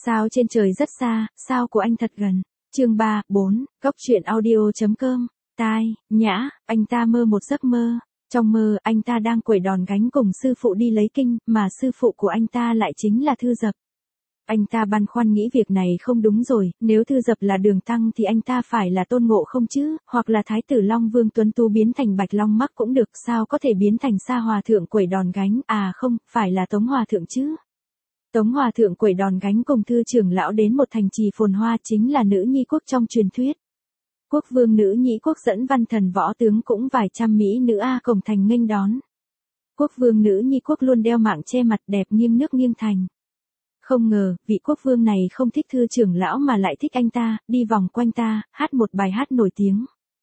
Sao trên trời rất xa, sao của anh thật gần. Chương 3, 4, Cóc truyện audio.com. Tai, Nhã, anh ta mơ một giấc mơ. Trong mơ, anh ta đang quẩy đòn gánh cùng sư phụ đi lấy kinh, mà sư phụ của anh ta lại chính là Thư Dập. Anh ta băn khoăn nghĩ việc này không đúng rồi, nếu Thư Dập là Đường Tăng thì anh ta phải là Tôn Ngộ Không chứ, hoặc là Thái tử Long Vương Tuấn Tú biến thành Bạch Long Mắc cũng được, sao có thể biến thành Sa Hòa Thượng quẩy đòn gánh, à không, phải là Tống Hòa Thượng chứ. Tống Hòa Thượng quẩy đòn gánh cùng Thư trưởng lão đến một thành trì phồn hoa, chính là nữ nhi quốc trong truyền thuyết. Quốc vương nữ nhĩ quốc dẫn văn thần võ tướng cũng vài trăm mỹ nữ cổng thành nghênh đón. Quốc vương nữ nhĩ quốc luôn đeo mạng che mặt đẹp nghiêng nước nghiêng thành. Không ngờ, vị quốc vương này không thích Thư trưởng lão mà lại thích anh ta, đi vòng quanh ta, hát một bài hát nổi tiếng.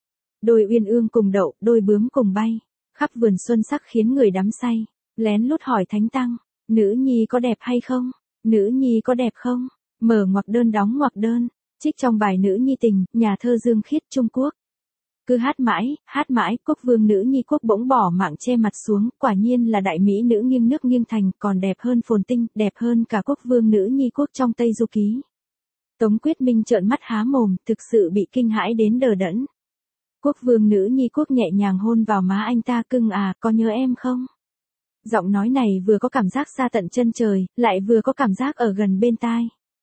Đôi uyên ương cùng đậu, đôi bướm cùng bay, khắp vườn xuân sắc khiến người đắm say. Lén lút hỏi Thánh Tăng, nữ nhi có đẹp hay không? Nữ nhi có đẹp không? Mở ngoặc đơn đóng ngoặc đơn, trích trong bài Nữ Nhi Tình, nhà thơ Dương Khiết Trung Quốc. Cứ hát mãi, quốc vương nữ nhi quốc bỗng bỏ mạng che mặt xuống, quả nhiên là đại mỹ nữ nghiêng nước nghiêng thành, còn đẹp hơn Phồn Tinh, đẹp hơn cả quốc vương nữ nhi quốc trong Tây Du Ký. Tống Quyết Minh trợn mắt há mồm, thực sự bị kinh hãi đến đờ đẫn. Quốc vương nữ nhi quốc nhẹ nhàng hôn vào má anh ta, cưng à, có nhớ em không? Giọng nói này vừa có cảm giác xa tận chân trời, lại vừa có cảm giác ở gần bên tai.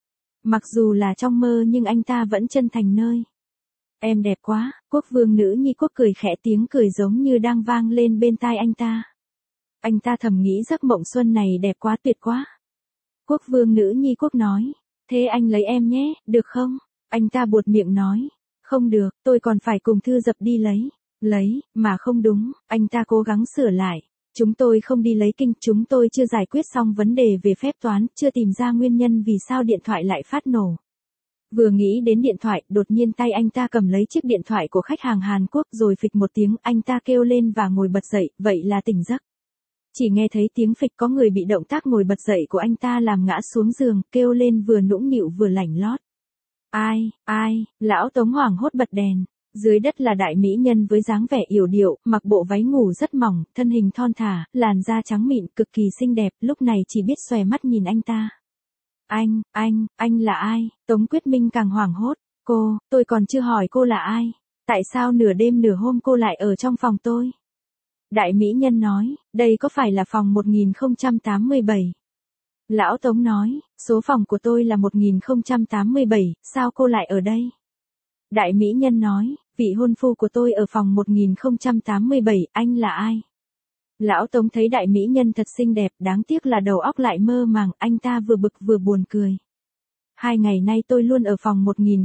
Mặc dù là trong mơ nhưng anh ta vẫn chân thành nơi. Em đẹp quá, quốc vương nữ nhi quốc cười khẽ, tiếng cười giống như đang vang lên bên tai anh ta. Anh ta thầm nghĩ giấc mộng xuân này đẹp quá, tuyệt quá. Quốc vương nữ nhi quốc nói, thế anh lấy em nhé, được không? Anh ta buột miệng nói, không được, tôi còn phải cùng Thư Dập đi lấy, mà không đúng, anh ta cố gắng sửa lại. Chúng tôi không đi lấy kinh, chúng tôi chưa giải quyết xong vấn đề về phép toán, chưa tìm ra nguyên nhân vì sao điện thoại lại phát nổ. Vừa nghĩ đến điện thoại, đột nhiên tay anh ta cầm lấy chiếc điện thoại của khách hàng Hàn Quốc rồi phịch một tiếng, anh ta kêu lên và ngồi bật dậy, vậy là tỉnh giấc. Chỉ nghe thấy tiếng phịch, có người bị động tác ngồi bật dậy của anh ta làm ngã xuống giường, kêu lên vừa nũng nịu vừa lảnh lót. Ai, lão Tống hoảng hốt bật đèn. Dưới đất là đại mỹ nhân với dáng vẻ yểu điệu, mặc bộ váy ngủ rất mỏng, thân hình thon thả, làn da trắng mịn, cực kỳ xinh đẹp, lúc này chỉ biết xòe mắt nhìn anh ta. Anh là ai? Tống Quyết Minh càng hoảng hốt. Tôi còn chưa hỏi cô là ai. Tại sao nửa đêm nửa hôm cô lại ở trong phòng tôi? Đại mỹ nhân nói, đây có phải là phòng 1087? Lão Tống nói, số phòng của tôi là 1087, sao cô lại ở đây? Đại mỹ nhân nói, vị hôn phu của tôi ở phòng 1087, anh là ai? Lão Tống thấy đại mỹ nhân thật xinh đẹp, đáng tiếc là đầu óc lại mơ màng, anh ta vừa bực vừa buồn cười. 2 ngày nay tôi luôn ở phòng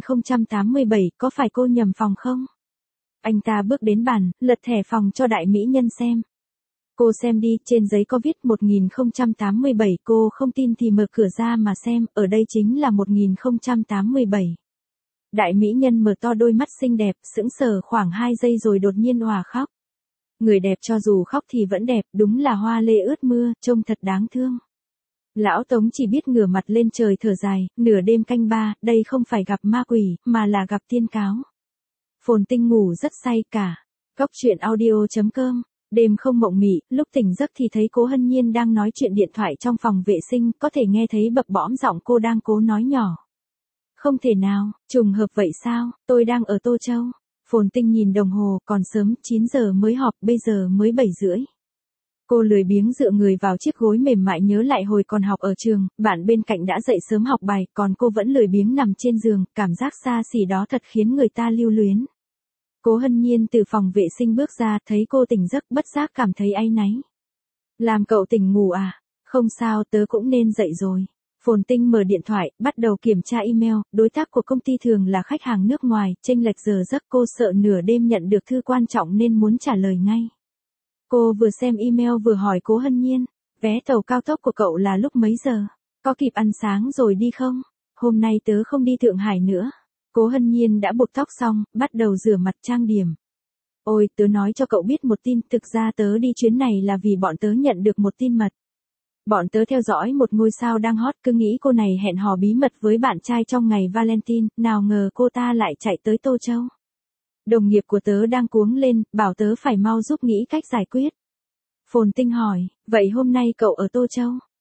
1087, có phải cô nhầm phòng không? Anh ta bước đến bàn, lật thẻ phòng cho đại mỹ nhân xem. Cô xem đi, trên giấy có viết 1087, cô không tin thì mở cửa ra mà xem, ở đây chính là 1087. Đại mỹ nhân mở to đôi mắt xinh đẹp, sững sờ khoảng 2 giây rồi đột nhiên òa khóc. Người đẹp cho dù khóc thì vẫn đẹp, đúng là hoa lê ướt mưa, trông thật đáng thương. Lão Tống chỉ biết ngửa mặt lên trời thở dài, nửa đêm canh 3, đây không phải gặp ma quỷ, mà là gặp tiên cáo. Phồn Tinh ngủ rất say cả. Cóc truyện audio.com. Đêm không mộng mị, lúc tỉnh giấc thì thấy Cố Hân Nhiên đang nói chuyện điện thoại trong phòng vệ sinh, có thể nghe thấy bập bõm giọng cô đang cố nói nhỏ. Không thể nào, trùng hợp vậy sao, tôi đang ở Tô Châu. Phồn Tinh nhìn đồng hồ, còn sớm, 9 giờ mới họp, bây giờ mới 7 rưỡi. Cô lười biếng dựa người vào chiếc gối mềm mại nhớ lại hồi còn học ở trường, bạn bên cạnh đã dậy sớm học bài, còn cô vẫn lười biếng nằm trên giường, cảm giác xa xỉ đó thật khiến người ta lưu luyến. Cố Hân Nhiên từ phòng vệ sinh bước ra, thấy cô tỉnh giấc, bất giác cảm thấy áy náy. Làm cậu tỉnh ngủ à? Không sao, tớ cũng nên dậy rồi. Phồn Tinh mở điện thoại, bắt đầu kiểm tra email, đối tác của công ty thường là khách hàng nước ngoài, chênh lệch giờ giấc, cô sợ nửa đêm nhận được thư quan trọng nên muốn trả lời ngay. Cô vừa xem email vừa hỏi Cố Hân Nhiên, vé tàu cao tốc của cậu là lúc mấy giờ? Có kịp ăn sáng rồi đi không? Hôm nay tớ không đi Thượng Hải nữa. Cố Hân Nhiên đã buộc tóc xong, bắt đầu rửa mặt trang điểm. Ôi, tớ nói cho cậu biết một tin, thực ra tớ đi chuyến này là vì bọn tớ nhận được một tin mật. Bọn tớ theo dõi một ngôi sao đang hot, cứ nghĩ cô này hẹn hò bí mật với bạn trai trong ngày Valentine, nào ngờ cô ta lại chạy tới Tô Châu. Đồng nghiệp của tớ đang cuống lên, bảo tớ phải mau giúp nghĩ cách giải quyết. Phồn Tinh hỏi, vậy hôm nay cậu ở Tô Châu?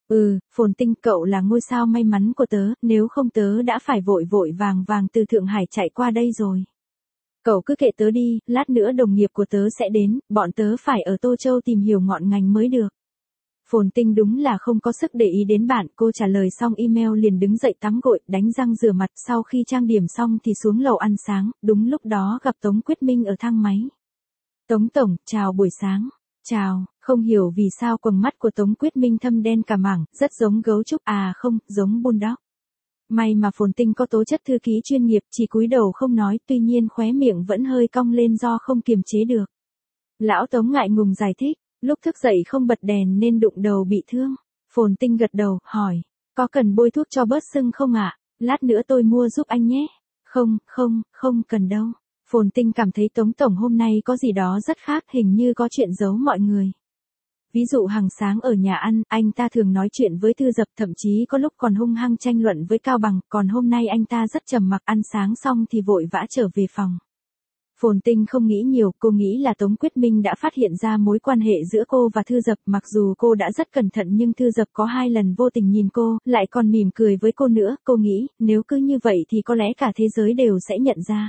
Phồn Tinh, cậu là ngôi sao may mắn của tớ, nếu không tớ đã phải vội vội vàng vàng từ Thượng Hải chạy qua đây rồi. Cậu cứ kệ tớ đi, lát nữa đồng nghiệp của tớ sẽ đến, bọn tớ phải ở Tô Châu tìm hiểu ngọn ngành mới được. Phồn Tinh đúng là không có sức để ý đến bạn, cô trả lời xong email liền đứng dậy tắm gội, đánh răng rửa mặt, sau khi trang điểm xong thì xuống lầu ăn sáng, đúng lúc đó gặp Tống Quyết Minh ở thang máy. Tống Tổng, chào buổi sáng. Chào, không hiểu vì sao quầng mắt của Tống Quyết Minh thâm đen cả mảng, rất giống gấu trúc, không, giống bulldog. May mà Phồn Tinh có tố chất thư ký chuyên nghiệp, chỉ cúi đầu không nói, tuy nhiên khóe miệng vẫn hơi cong lên do không kiềm chế được. Lão Tống ngại ngùng giải thích, lúc thức dậy không bật đèn nên đụng đầu bị thương. Phồn Tinh gật đầu, hỏi, có cần bôi thuốc cho bớt sưng không ạ? Lát nữa tôi mua giúp anh nhé. Không cần đâu. Phồn Tinh cảm thấy Tống Tổng hôm nay có gì đó rất khác, hình như có chuyện giấu mọi người. Ví dụ hàng sáng ở nhà ăn, anh ta thường nói chuyện với Thư Dập, thậm chí có lúc còn hung hăng tranh luận với Cao Bằng, còn hôm nay anh ta rất trầm mặc, ăn sáng xong thì vội vã trở về phòng. Phồn Tinh không nghĩ nhiều, cô nghĩ là Tống Quyết Minh đã phát hiện ra mối quan hệ giữa cô và Thư Dập, mặc dù cô đã rất cẩn thận nhưng Thư Dập có 2 lần vô tình nhìn cô, lại còn mỉm cười với cô nữa, cô nghĩ, nếu cứ như vậy thì có lẽ cả thế giới đều sẽ nhận ra.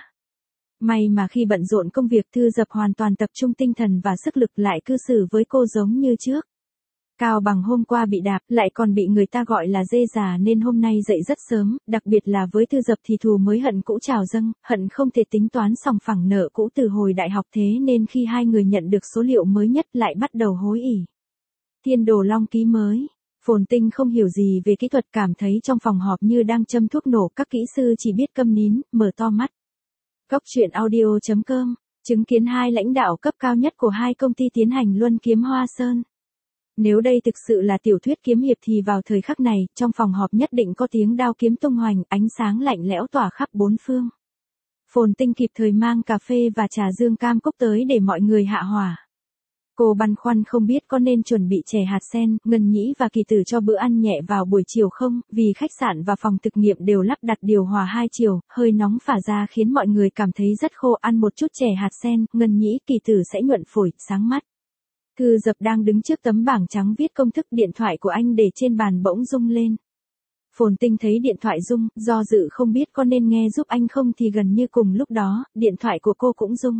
May mà khi bận rộn công việc Thư Dập hoàn toàn tập trung tinh thần và sức lực, lại cư xử với cô giống như trước. Cao Bằng hôm qua bị đạp, lại còn bị người ta gọi là dê già nên hôm nay dậy rất sớm, đặc biệt là với Thư Dập thì thù mới hận cũ trào dâng, hận không thể tính toán sòng phẳng nợ cũ từ hồi đại học, thế nên khi hai người nhận được số liệu mới nhất lại bắt đầu hối ỉ. Thiên Đồ Long ký mới. Phồn Tinh không hiểu gì về kỹ thuật, cảm thấy trong phòng họp như đang châm thuốc nổ, các kỹ sư chỉ biết câm nín, mở to mắt. Góc truyện audio.com, chứng kiến 2 lãnh đạo cấp cao nhất của 2 công ty tiến hành luân kiếm Hoa Sơn. Nếu đây thực sự là tiểu thuyết kiếm hiệp thì vào thời khắc này, trong phòng họp nhất định có tiếng đao kiếm tung hoành, ánh sáng lạnh lẽo tỏa khắp bốn phương. Phồn Tinh kịp thời mang cà phê và trà dương cam cốc tới để mọi người hạ hỏa. Cô băn khoăn không biết có nên chuẩn bị chè hạt sen, ngân nhĩ và kỳ tử cho bữa ăn nhẹ vào buổi chiều không, vì khách sạn và phòng thực nghiệm đều lắp đặt điều hòa 2 chiều, hơi nóng phả ra khiến mọi người cảm thấy rất khô, ăn một chút chè hạt sen, ngân nhĩ, kỳ tử sẽ nhuận phổi, sáng mắt. Thư Dập đang đứng trước tấm bảng trắng viết công thức, điện thoại của anh để trên bàn bỗng rung lên. Phồn Tinh thấy điện thoại rung, do dự không biết có nên nghe giúp anh không thì gần như cùng lúc đó, điện thoại của cô cũng rung.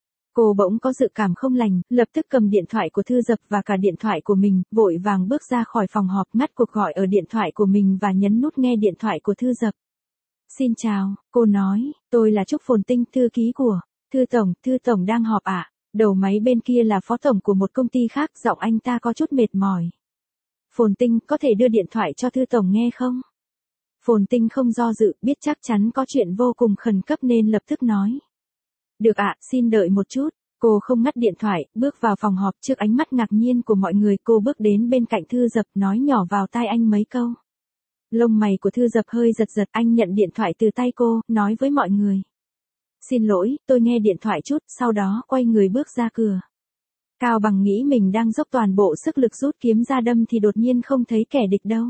Cô bỗng có dự cảm không lành, lập tức cầm điện thoại của Thư Dập và cả điện thoại của mình, vội vàng bước ra khỏi phòng họp, ngắt cuộc gọi ở điện thoại của mình và nhấn nút nghe điện thoại của Thư Dập. Xin chào, cô nói, tôi là Trúc Phồn Tinh, thư ký của Thư Tổng đang họp ạ. Đầu máy bên kia là phó tổng của một công ty khác, giọng anh ta có chút mệt mỏi. Phồn Tinh, có thể đưa điện thoại cho Thư Tổng nghe không? Phồn Tinh không do dự, biết chắc chắn có chuyện vô cùng khẩn cấp nên lập tức nói. Được ạ, xin đợi một chút. Cô không ngắt điện thoại, bước vào phòng họp, trước ánh mắt ngạc nhiên của mọi người, cô bước đến bên cạnh Thư Dập, nói nhỏ vào tai anh mấy câu. Lông mày của Thư Dập hơi giật giật, anh nhận điện thoại từ tay cô, nói với mọi người. Xin lỗi, tôi nghe điện thoại chút, sau đó quay người bước ra cửa. Cao Bằng nghĩ mình đang dốc toàn bộ sức lực rút kiếm ra đâm thì đột nhiên không thấy kẻ địch đâu.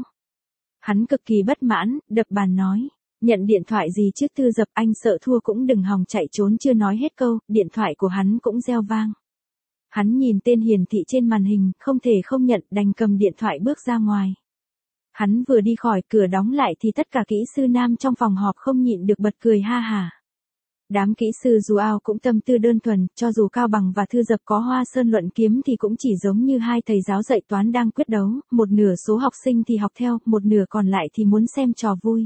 Hắn cực kỳ bất mãn, đập bàn nói. Nhận điện thoại gì chứ Thư Dập, anh sợ thua cũng đừng hòng chạy trốn, chưa nói hết câu, điện thoại của hắn cũng reo vang. Hắn nhìn tên hiển thị trên màn hình, không thể không nhận, đành cầm điện thoại bước ra ngoài. Hắn vừa đi khỏi, cửa đóng lại thì tất cả kỹ sư nam trong phòng họp không nhịn được bật cười ha hả. Đám kỹ sư dù ao cũng tâm tư đơn thuần, cho dù Cao Bằng và Thư Dập có Hoa Sơn luận kiếm thì cũng chỉ giống như 2 thầy giáo dạy toán đang quyết đấu, một nửa số học sinh thì học theo, một nửa còn lại thì muốn xem trò vui.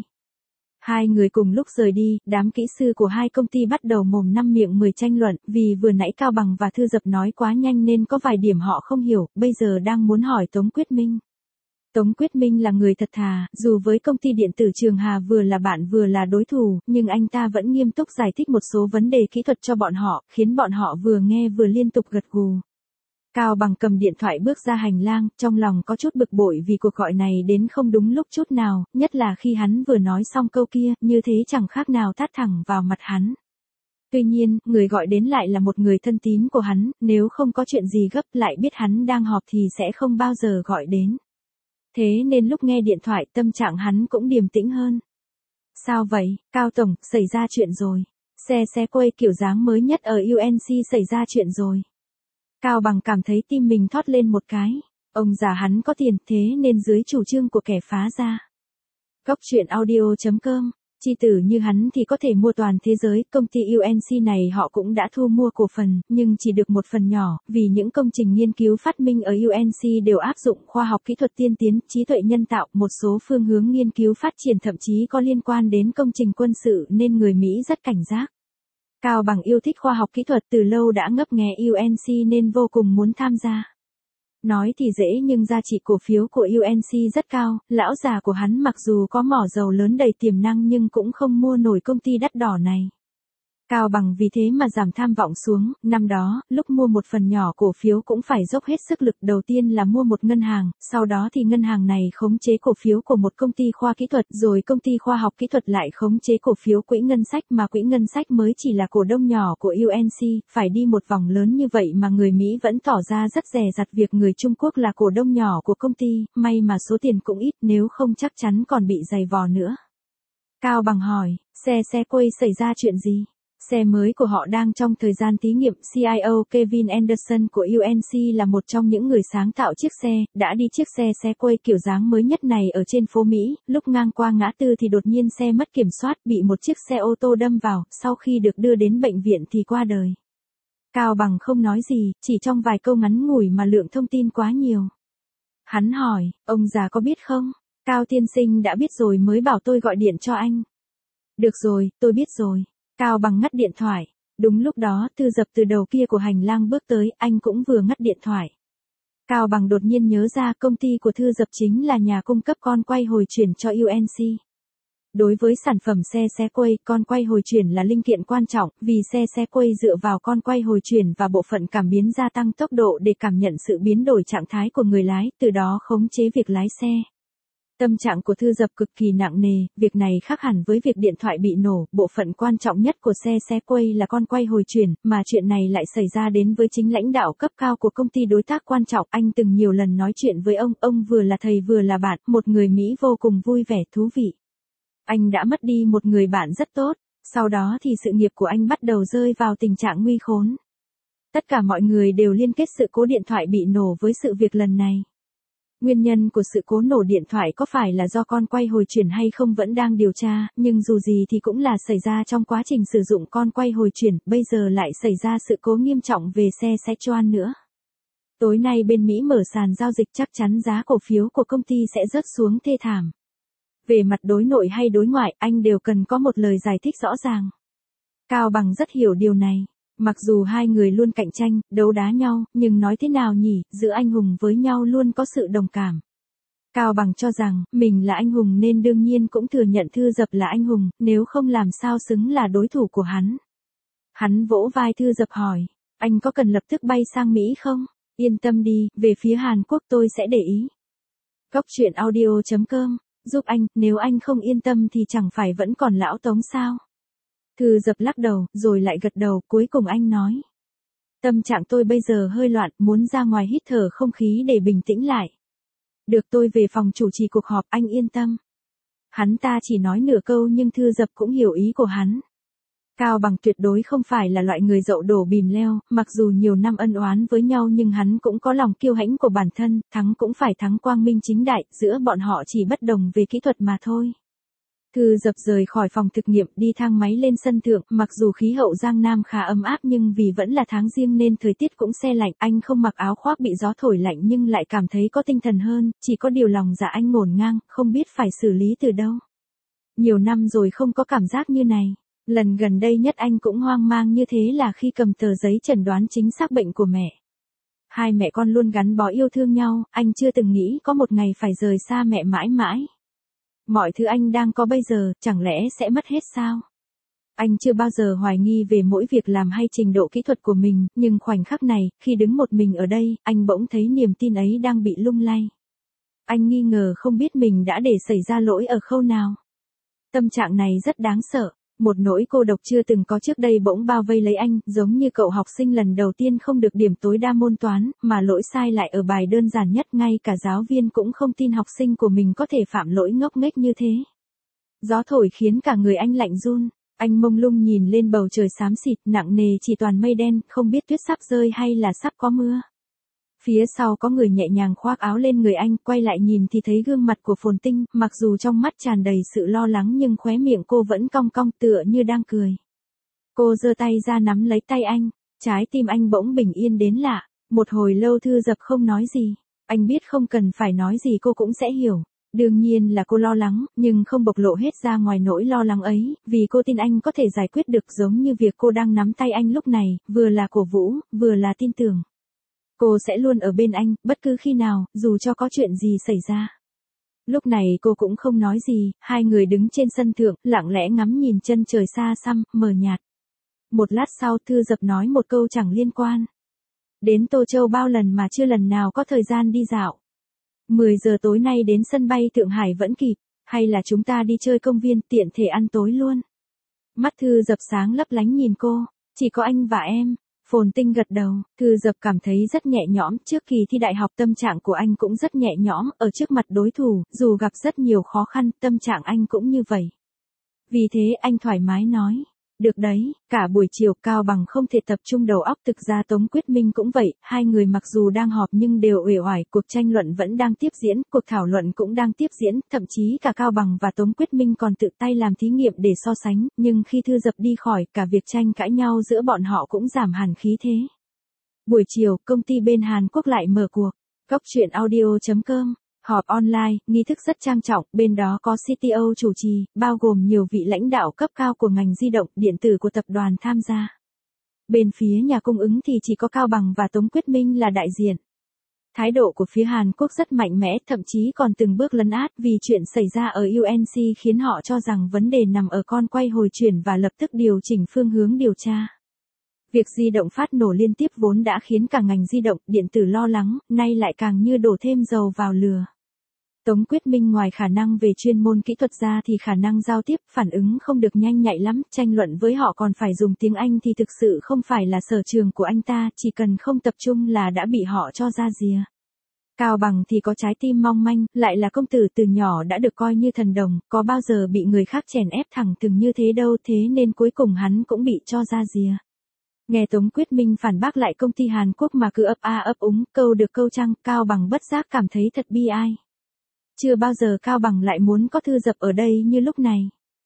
2 người cùng lúc rời đi, đám kỹ sư của 2 công ty bắt đầu mồm năm miệng 10 tranh luận, vì vừa nãy Cao Bằng và Thư Dập nói quá nhanh nên có vài điểm họ không hiểu, bây giờ đang muốn hỏi Tống Quyết Minh. Tống Quyết Minh là người thật thà, dù với công ty điện tử Trường Hà vừa là bạn vừa là đối thủ, nhưng anh ta vẫn nghiêm túc giải thích một số vấn đề kỹ thuật cho bọn họ, khiến bọn họ vừa nghe vừa liên tục gật gù. Cao Bằng cầm điện thoại bước ra hành lang, trong lòng có chút bực bội vì cuộc gọi này đến không đúng lúc chút nào, nhất là khi hắn vừa nói xong câu kia, như thế chẳng khác nào tát thẳng vào mặt hắn. Tuy nhiên, người gọi đến lại là một người thân tín của hắn, nếu không có chuyện gì gấp lại biết hắn đang họp thì sẽ không bao giờ gọi đến. Thế nên lúc nghe điện thoại tâm trạng hắn cũng điềm tĩnh hơn. Sao vậy, Cao Tổng, xảy ra chuyện rồi. Xe quay kiểu dáng mới nhất ở UNC xảy ra chuyện rồi. Cao Bằng cảm thấy tim mình thót lên một cái. Ông già hắn có tiền thế nên dưới chủ trương của kẻ phá gia. Góc truyện audio.com, chi tử như hắn thì có thể mua toàn thế giới, công ty UNC này họ cũng đã thu mua cổ phần, nhưng chỉ được một phần nhỏ, vì những công trình nghiên cứu phát minh ở UNC đều áp dụng khoa học kỹ thuật tiên tiến, trí tuệ nhân tạo, một số phương hướng nghiên cứu phát triển thậm chí có liên quan đến công trình quân sự nên người Mỹ rất cảnh giác. Cao Bằng yêu thích khoa học kỹ thuật từ lâu đã ngấp nghé UNC nên vô cùng muốn tham gia. Nói thì dễ nhưng giá trị cổ phiếu của UNC rất cao, lão già của hắn mặc dù có mỏ dầu lớn đầy tiềm năng nhưng cũng không mua nổi công ty đắt đỏ này. Cao Bằng vì thế mà giảm tham vọng xuống, năm đó, lúc mua một phần nhỏ cổ phiếu cũng phải dốc hết sức lực, đầu tiên là mua một ngân hàng, sau đó thì ngân hàng này khống chế cổ phiếu của một công ty khoa kỹ thuật, rồi công ty khoa học kỹ thuật lại khống chế cổ phiếu quỹ ngân sách, mà quỹ ngân sách mới chỉ là cổ đông nhỏ của UNC, phải đi một vòng lớn như vậy mà người Mỹ vẫn tỏ ra rất dè dặt việc người Trung Quốc là cổ đông nhỏ của công ty, may mà số tiền cũng ít, nếu không chắc chắn còn bị giày vò nữa. Cao Bằng hỏi, xe quay xảy ra chuyện gì? Xe mới của họ đang trong thời gian thí nghiệm, CIO Kevin Anderson của UNC là một trong những người sáng tạo chiếc xe, đã đi chiếc xe quay kiểu dáng mới nhất này ở trên phố Mỹ, lúc ngang qua ngã tư thì đột nhiên xe mất kiểm soát, bị một chiếc xe ô tô đâm vào, sau khi được đưa đến bệnh viện thì qua đời. Cao Bằng không nói gì, chỉ trong vài câu ngắn ngủi mà lượng thông tin quá nhiều. Hắn hỏi, ông già có biết không? Cao tiên sinh đã biết rồi mới bảo tôi gọi điện cho anh. Được rồi, tôi biết rồi. Cao Bằng ngắt điện thoại. Đúng lúc đó, Thư Dập từ đầu kia của hành lang bước tới, anh cũng vừa ngắt điện thoại. Cao Bằng đột nhiên nhớ ra công ty của Thư Dập chính là nhà cung cấp con quay hồi chuyển cho UNC. Đối với sản phẩm xe quay, con quay hồi chuyển là linh kiện quan trọng, vì xe quay dựa vào con quay hồi chuyển và bộ phận cảm biến gia tăng tốc độ để cảm nhận sự biến đổi trạng thái của người lái, từ đó khống chế việc lái xe. Tâm trạng của Thư Dập cực kỳ nặng nề, việc này khác hẳn với việc điện thoại bị nổ, bộ phận quan trọng nhất của xe quay là con quay hồi chuyển, mà chuyện này lại xảy ra đến với chính lãnh đạo cấp cao của công ty đối tác quan trọng. Anh từng nhiều lần nói chuyện với ông vừa là thầy vừa là bạn, một người Mỹ vô cùng vui vẻ thú vị. Anh đã mất đi một người bạn rất tốt, sau đó thì sự nghiệp của anh bắt đầu rơi vào tình trạng nguy khốn. Tất cả mọi người đều liên kết sự cố điện thoại bị nổ với sự việc lần này. Nguyên nhân của sự cố nổ điện thoại có phải là do con quay hồi chuyển hay không vẫn đang điều tra, nhưng dù gì thì cũng là xảy ra trong quá trình sử dụng con quay hồi chuyển, bây giờ lại xảy ra sự cố nghiêm trọng về xe Sichuan nữa. Tối nay bên Mỹ mở sàn giao dịch chắc chắn giá cổ phiếu của công ty sẽ rớt xuống thê thảm. Về mặt đối nội hay đối ngoại, anh đều cần có một lời giải thích rõ ràng. Cao Bằng rất hiểu điều này. Mặc dù hai người luôn cạnh tranh, đấu đá nhau, nhưng nói thế nào nhỉ, giữa anh hùng với nhau luôn có sự đồng cảm. Cao Bằng cho rằng, mình là anh hùng nên đương nhiên cũng thừa nhận Thư Dập là anh hùng, nếu không làm sao xứng là đối thủ của hắn. Hắn vỗ vai Thư Dập hỏi, anh có cần lập tức bay sang Mỹ không? Yên tâm đi, về phía Hàn Quốc tôi sẽ để ý. Góc truyện audio.com, giúp anh, nếu anh không yên tâm thì chẳng phải vẫn còn lão Tống sao? Thư Dập lắc đầu, rồi lại gật đầu, cuối cùng anh nói. Tâm trạng tôi bây giờ hơi loạn, muốn ra ngoài hít thở không khí để bình tĩnh lại. Được, tôi về phòng chủ trì cuộc họp, anh yên tâm. Hắn ta chỉ nói nửa câu nhưng Thư Dập cũng hiểu ý của hắn. Cao Bằng tuyệt đối không phải là loại người dậu đổ bìm leo, mặc dù nhiều năm ân oán với nhau nhưng hắn cũng có lòng kiêu hãnh của bản thân, thắng cũng phải thắng quang minh chính đại, giữa bọn họ chỉ bất đồng về kỹ thuật mà thôi. Thư Dập rời khỏi phòng thực nghiệm đi thang máy lên sân thượng, mặc dù khí hậu Giang Nam khá ấm áp nhưng vì vẫn là tháng riêng nên thời tiết cũng se lạnh, anh không mặc áo khoác bị gió thổi lạnh nhưng lại cảm thấy có tinh thần hơn, chỉ có điều lòng dạ anh ngổn ngang, không biết phải xử lý từ đâu. Nhiều năm rồi không có cảm giác như này. Lần gần đây nhất anh cũng hoang mang như thế là khi cầm tờ giấy chẩn đoán chính xác bệnh của mẹ. Hai mẹ con luôn gắn bó yêu thương nhau, anh chưa từng nghĩ có một ngày phải rời xa mẹ mãi mãi. Mọi thứ anh đang có bây giờ, chẳng lẽ sẽ mất hết sao? Anh chưa bao giờ hoài nghi về mỗi việc làm hay trình độ kỹ thuật của mình, nhưng khoảnh khắc này, khi đứng một mình ở đây, anh bỗng thấy niềm tin ấy đang bị lung lay. Anh nghi ngờ không biết mình đã để xảy ra lỗi ở khâu nào. Tâm trạng này rất đáng sợ. Một nỗi cô độc chưa từng có trước đây bỗng bao vây lấy anh, giống như cậu học sinh lần đầu tiên không được điểm tối đa môn toán, mà lỗi sai lại ở bài đơn giản nhất, ngay cả giáo viên cũng không tin học sinh của mình có thể phạm lỗi ngốc nghếch như thế. Gió thổi khiến cả người anh lạnh run, anh mông lung nhìn lên bầu trời xám xịt, nặng nề chỉ toàn mây đen, không biết tuyết sắp rơi hay là sắp có mưa. Phía sau có người nhẹ nhàng khoác áo lên người anh, quay lại nhìn thì thấy gương mặt của Phồn Tinh, mặc dù trong mắt tràn đầy sự lo lắng nhưng khóe miệng cô vẫn cong cong tựa như đang cười. Cô giơ tay ra nắm lấy tay anh, trái tim anh bỗng bình yên đến lạ, một hồi lâu Thư Dập không nói gì, anh biết không cần phải nói gì cô cũng sẽ hiểu. Đương nhiên là cô lo lắng, nhưng không bộc lộ hết ra ngoài nỗi lo lắng ấy, vì cô tin anh có thể giải quyết được giống như việc cô đang nắm tay anh lúc này, vừa là cổ vũ, vừa là tin tưởng. Cô sẽ luôn ở bên anh, bất cứ khi nào, dù cho có chuyện gì xảy ra. Lúc này cô cũng không nói gì, hai người đứng trên sân thượng, lặng lẽ ngắm nhìn chân trời xa xăm, mờ nhạt. Một lát sau Thư Dập nói một câu chẳng liên quan. Đến Tô Châu bao lần mà chưa lần nào có thời gian đi dạo. 10 giờ tối nay đến sân bay Thượng Hải vẫn kịp, hay là chúng ta đi chơi công viên tiện thể ăn tối luôn. Mắt Thư Dập sáng lấp lánh nhìn cô, chỉ có anh và em. Phồn Tinh gật đầu, Thư Dập cảm thấy rất nhẹ nhõm, trước kỳ thi đại học tâm trạng của anh cũng rất nhẹ nhõm, ở trước mặt đối thủ, dù gặp rất nhiều khó khăn, tâm trạng anh cũng như vậy. Vì thế anh thoải mái nói, được đấy, cả buổi chiều Cao Bằng không thể tập trung đầu óc, thực ra Tống Quyết Minh cũng vậy, hai người mặc dù đang họp nhưng đều uể oải, cuộc tranh luận vẫn đang tiếp diễn, cuộc thảo luận cũng đang tiếp diễn, thậm chí cả Cao Bằng và Tống Quyết Minh còn tự tay làm thí nghiệm để so sánh, nhưng khi Thư Dập đi khỏi, cả việc tranh cãi nhau giữa bọn họ cũng giảm hẳn khí thế. Buổi chiều, công ty bên Hàn Quốc lại mở cuộc. Cóc truyện audio.com họp online, nghi thức rất trang trọng, bên đó có CTO chủ trì, bao gồm nhiều vị lãnh đạo cấp cao của ngành di động, điện tử của tập đoàn tham gia. Bên phía nhà cung ứng thì chỉ có Cao Bằng và Tống Quyết Minh là đại diện. Thái độ của phía Hàn Quốc rất mạnh mẽ, thậm chí còn từng bước lấn át, vì chuyện xảy ra ở UNC khiến họ cho rằng vấn đề nằm ở con quay hồi chuyển và lập tức điều chỉnh phương hướng điều tra. Việc di động phát nổ liên tiếp vốn đã khiến cả ngành di động, điện tử lo lắng, nay lại càng như đổ thêm dầu vào lửa. Tống Quyết Minh ngoài khả năng về chuyên môn kỹ thuật ra thì khả năng giao tiếp, phản ứng không được nhanh nhạy lắm, tranh luận với họ còn phải dùng tiếng Anh thì thực sự không phải là sở trường của anh ta, chỉ cần không tập trung là đã bị họ cho ra rìa. Cao Bằng thì có trái tim mong manh, lại là công tử từ nhỏ đã được coi như thần đồng, có bao giờ bị người khác chèn ép thẳng thừng như thế đâu, thế nên cuối cùng hắn cũng bị cho ra rìa. Nghe Tống Quyết Minh phản bác lại công ty Hàn Quốc mà cứ ấp a ấp úng, câu được câu trăng, Cao Bằng bất giác cảm thấy thật bi ai. Chưa bao giờ Cao Bằng lại muốn có Thư Dập ở đây như lúc này.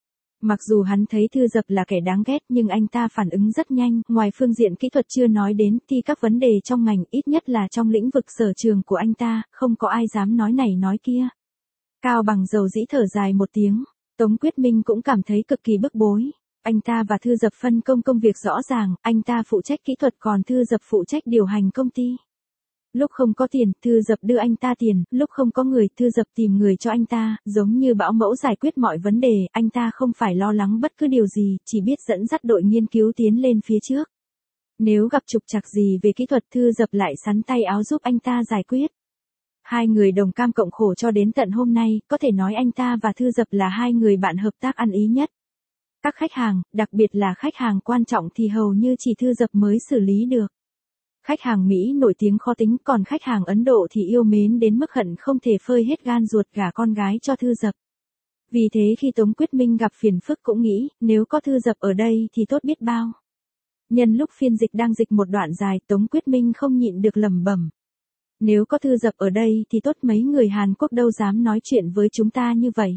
Mặc dù hắn thấy Thư Dập là kẻ đáng ghét nhưng anh ta phản ứng rất nhanh, ngoài phương diện kỹ thuật chưa nói đến thì các vấn đề trong ngành, ít nhất là trong lĩnh vực sở trường của anh ta, không có ai dám nói này nói kia. Cao Bằng dầu dĩ thở dài một tiếng, Tống Quyết Minh cũng cảm thấy cực kỳ bức bối. Anh ta và Thư Dập phân công công việc rõ ràng, anh ta phụ trách kỹ thuật còn Thư Dập phụ trách điều hành công ty. Lúc không có tiền, Thư Dập đưa anh ta tiền, lúc không có người, Thư Dập tìm người cho anh ta, giống như bảo mẫu giải quyết mọi vấn đề, anh ta không phải lo lắng bất cứ điều gì, chỉ biết dẫn dắt đội nghiên cứu tiến lên phía trước. Nếu gặp trục trặc gì về kỹ thuật, Thư Dập lại sắn tay áo giúp anh ta giải quyết. Hai người đồng cam cộng khổ cho đến tận hôm nay, có thể nói anh ta và Thư Dập là hai người bạn hợp tác ăn ý nhất. Các khách hàng, đặc biệt là khách hàng quan trọng thì hầu như chỉ Thư Dập mới xử lý được. Khách hàng Mỹ nổi tiếng khó tính, còn khách hàng Ấn Độ thì yêu mến đến mức hận không thể phơi hết gan ruột gả con gái cho Thư Dập. Vì thế khi Tống Quyết Minh gặp phiền phức cũng nghĩ, nếu có Thư Dập ở đây thì tốt biết bao. Nhân lúc phiên dịch đang dịch một đoạn dài, Tống Quyết Minh không nhịn được lẩm bẩm. Nếu có Thư Dập ở đây thì tốt, mấy người Hàn Quốc đâu dám nói chuyện với chúng ta như vậy.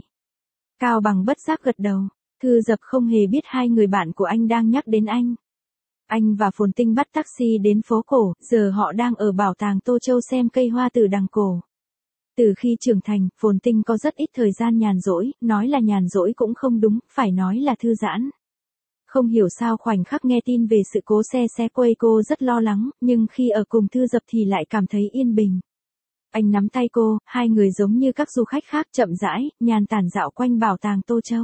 Cao Bằng bất giác gật đầu. Thư Dập không hề biết hai người bạn của anh đang nhắc đến anh. Anh và Phồn Tinh bắt taxi đến phố cổ, giờ họ đang ở bảo tàng Tô Châu xem cây hoa tử đằng cổ. Từ khi trưởng thành, Phồn Tinh có rất ít thời gian nhàn rỗi, nói là nhàn rỗi cũng không đúng, phải nói là thư giãn. Không hiểu sao khoảnh khắc nghe tin về sự cố xe quay cô rất lo lắng, nhưng khi ở cùng Thư Dập thì lại cảm thấy yên bình. Anh nắm tay cô, hai người giống như các du khách khác chậm rãi, nhàn tản dạo quanh bảo tàng Tô Châu.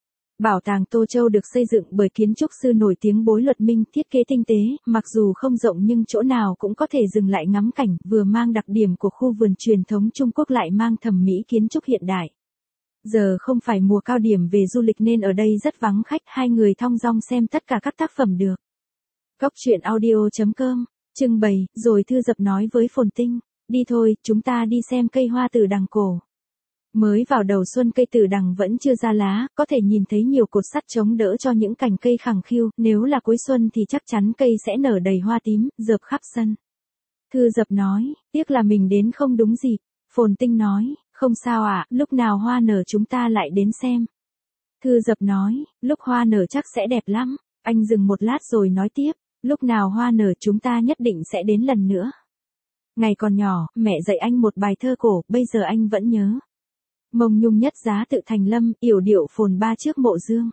Bảo tàng Tô Châu được xây dựng bởi kiến trúc sư nổi tiếng Bối Luật Minh, thiết kế tinh tế, mặc dù không rộng nhưng chỗ nào cũng có thể dừng lại ngắm cảnh, vừa mang đặc điểm của khu vườn truyền thống Trung Quốc lại mang thẩm mỹ kiến trúc hiện đại. Giờ không phải mùa cao điểm về du lịch nên ở đây rất vắng khách, hai người thong dong xem tất cả các tác phẩm được. Cóc truyện audio.com, trưng bày, rồi Thư Dập nói với Phồn Tinh, đi thôi, chúng ta đi xem cây hoa tử đằng cổ. Mới vào đầu xuân cây tử đằng vẫn chưa ra lá, có thể nhìn thấy nhiều cột sắt chống đỡ cho những cành cây khẳng khiu, nếu là cuối xuân thì chắc chắn cây sẽ nở đầy hoa tím, rợp khắp sân. Thư Dập nói, tiếc là mình đến không đúng dịp. Phồn Tinh nói, không sao ạ, lúc nào hoa nở chúng ta lại đến xem. Thư Dập nói, lúc hoa nở chắc sẽ đẹp lắm. Anh dừng một lát rồi nói tiếp, lúc nào hoa nở chúng ta nhất định sẽ đến lần nữa. Ngày còn nhỏ, mẹ dạy anh một bài thơ cổ, bây giờ anh vẫn nhớ. Mông nhung nhất giá tự thành lâm, yểu điệu phồn ba trước mộ dương.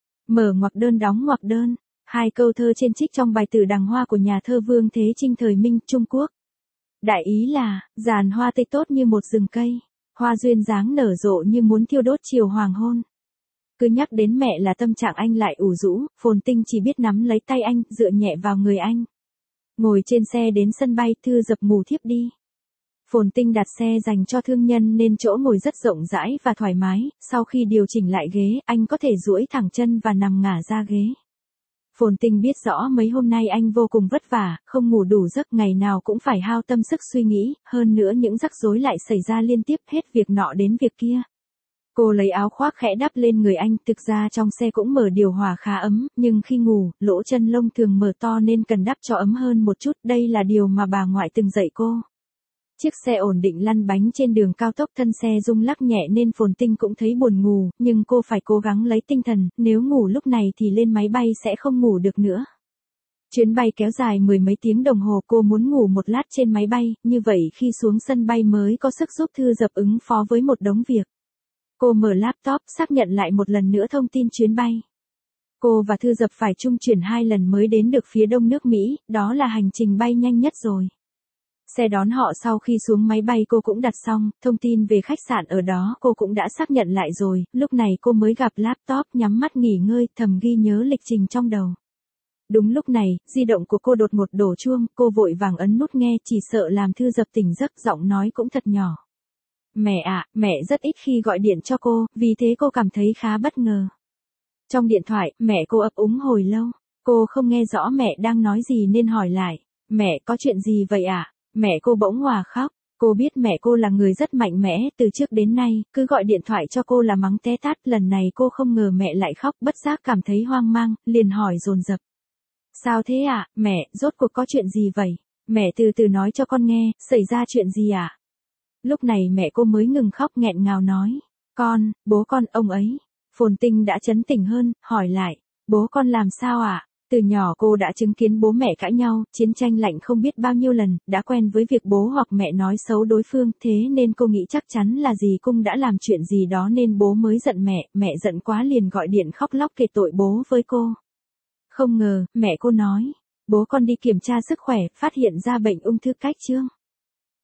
Mở ngoặc đơn đóng ngoặc đơn. Hai câu thơ trên trích trong bài Tử Đằng Hoa của nhà thơ Vương Thế Trinh thời Minh, Trung Quốc. Đại ý là, giàn hoa tây tốt như một rừng cây, hoa duyên dáng nở rộ như muốn thiêu đốt chiều hoàng hôn. Cứ nhắc đến mẹ là tâm trạng anh lại ủ rũ, Phồn Tinh chỉ biết nắm lấy tay anh, dựa nhẹ vào người anh. Ngồi trên xe đến sân bay, Thư Dập ngủ thiếp đi. Phồn Tinh đặt xe dành cho thương nhân nên chỗ ngồi rất rộng rãi và thoải mái, sau khi điều chỉnh lại ghế, anh có thể duỗi thẳng chân và nằm ngả ra ghế. Phồn Tinh biết rõ mấy hôm nay anh vô cùng vất vả, không ngủ đủ giấc, ngày nào cũng phải hao tâm sức suy nghĩ, hơn nữa những rắc rối lại xảy ra liên tiếp, hết việc nọ đến việc kia. Cô lấy áo khoác khẽ đắp lên người anh, thực ra trong xe cũng mở điều hòa khá ấm, nhưng khi ngủ, lỗ chân lông thường mở to nên cần đắp cho ấm hơn một chút, đây là điều mà bà ngoại từng dạy cô. Chiếc xe ổn định lăn bánh trên đường cao tốc, thân xe rung lắc nhẹ nên Phồn Tinh cũng thấy buồn ngủ, nhưng cô phải cố gắng lấy tinh thần, nếu ngủ lúc này thì lên máy bay sẽ không ngủ được nữa. Chuyến bay kéo dài mười mấy tiếng đồng hồ, cô muốn ngủ một lát trên máy bay, như vậy khi xuống sân bay mới có sức giúp Thư Dập ứng phó với một đống việc. Cô mở laptop, xác nhận lại một lần nữa thông tin chuyến bay. Cô và Thư Dập phải trung chuyển 2 lần mới đến được phía đông nước Mỹ, đó là hành trình bay nhanh nhất rồi. Xe đón họ sau khi xuống máy bay cô cũng đặt xong, thông tin về khách sạn ở đó cô cũng đã xác nhận lại rồi, lúc này cô mới gặp laptop, nhắm mắt nghỉ ngơi, thầm ghi nhớ lịch trình trong đầu. Đúng lúc này, di động của cô đột ngột đổ chuông, cô vội vàng ấn nút nghe, chỉ sợ làm Thư Dập tỉnh giấc, giọng nói cũng thật nhỏ. Mẹ ạ, mẹ rất ít khi gọi điện cho cô, vì thế cô cảm thấy khá bất ngờ. Trong điện thoại, mẹ cô ấp úng hồi lâu, cô không nghe rõ mẹ đang nói gì nên hỏi lại, mẹ có chuyện gì vậy ạ? Mẹ cô bỗng òa khóc, cô biết mẹ cô là người rất mạnh mẽ, từ trước đến nay, cứ gọi điện thoại cho cô là mắng té tát, lần này cô không ngờ mẹ lại khóc, bất giác cảm thấy hoang mang, liền hỏi dồn dập. Sao thế ạ, mẹ, rốt cuộc có chuyện gì vậy? Mẹ từ từ nói cho con nghe, xảy ra chuyện gì ạ? Lúc này mẹ cô mới ngừng khóc, nghẹn ngào nói, bố con, ông ấy. Phồn Tinh đã trấn tĩnh hơn, hỏi lại, bố con làm sao ạ? Từ nhỏ cô đã chứng kiến bố mẹ cãi nhau, chiến tranh lạnh không biết bao nhiêu lần, đã quen với việc bố hoặc mẹ nói xấu đối phương, thế nên cô nghĩ chắc chắn là dì Cung đã làm chuyện gì đó nên bố mới giận mẹ giận quá liền gọi điện khóc lóc kể tội bố với cô. Không ngờ, mẹ cô nói, bố con đi kiểm tra sức khỏe, phát hiện ra bệnh ung thư cách chương.